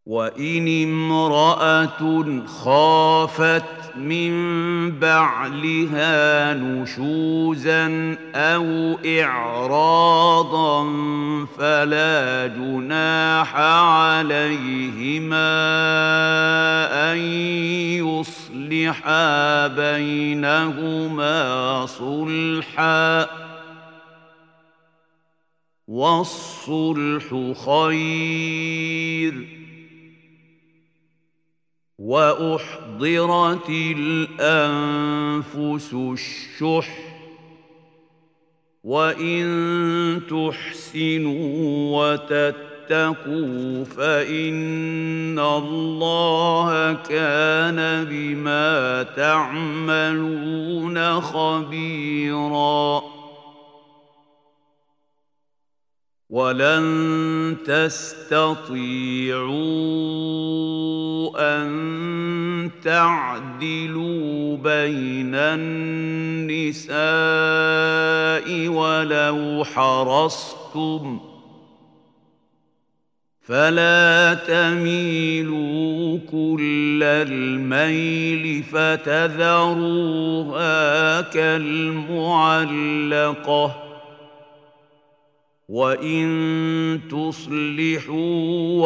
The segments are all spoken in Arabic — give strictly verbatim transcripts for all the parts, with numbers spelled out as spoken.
وإن امرأة خافت من بعلها نشوزا أو إعراضا فلا جناح عليهما أن يصلحا بينهما صلحا، والصلح خير. وأحضرت الأنفس الشح، وإن تحسنوا وتتقوا فإن الله كان بما تعملون خبيراً. ولن تستطيعوا أن تعدلوا بين النساء ولو حرصتم، فلا تميلوا كل الميل فتذروها كالمعلقة. وإن تصلحوا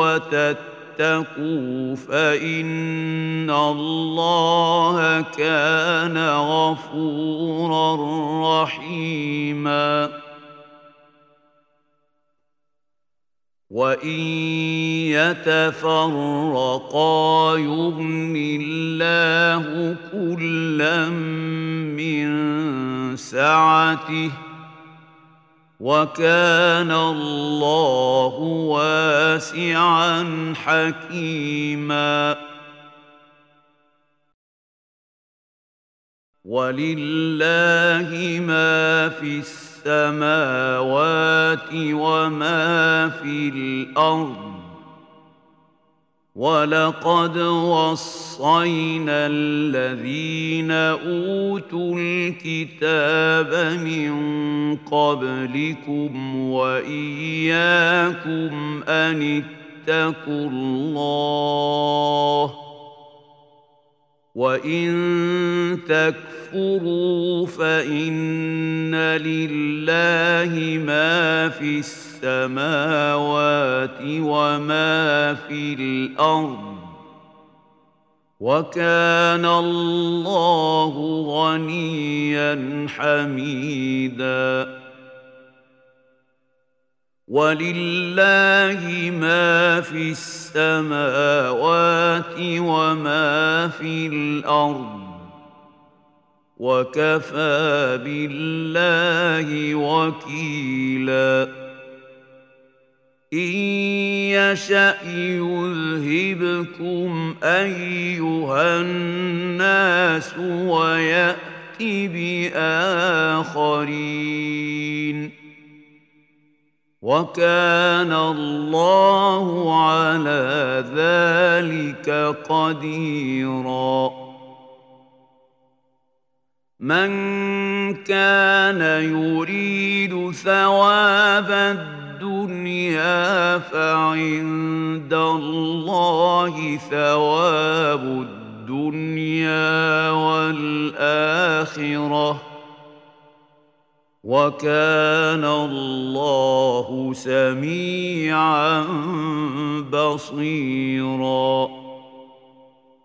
وتتقوا فإن الله كان غفورا رحيما. وإن يتفرقا يغن الله كلا من سعته، وكان الله واسعا حكيما. ولله ما في السماوات وما في الأرض. ولقد وصينا الذين أوتوا الكتاب من قبلكم وإياكم أن اتقوا الله، وإن تكفروا فإن لله ما في السماوات وما في الأرض، وكان الله غنيا حميدا. ولله ما في السماوات وما في الأرض، وكفى بالله وكيلا. إن يشأ يذهبكم أيها الناس ويأت بآخرين، وكان الله على ذلك قديرا. من كان يريد ثواب الدنيا فعند الله ثواب الدنيا والآخرة، وكان الله سميعا بصيرا.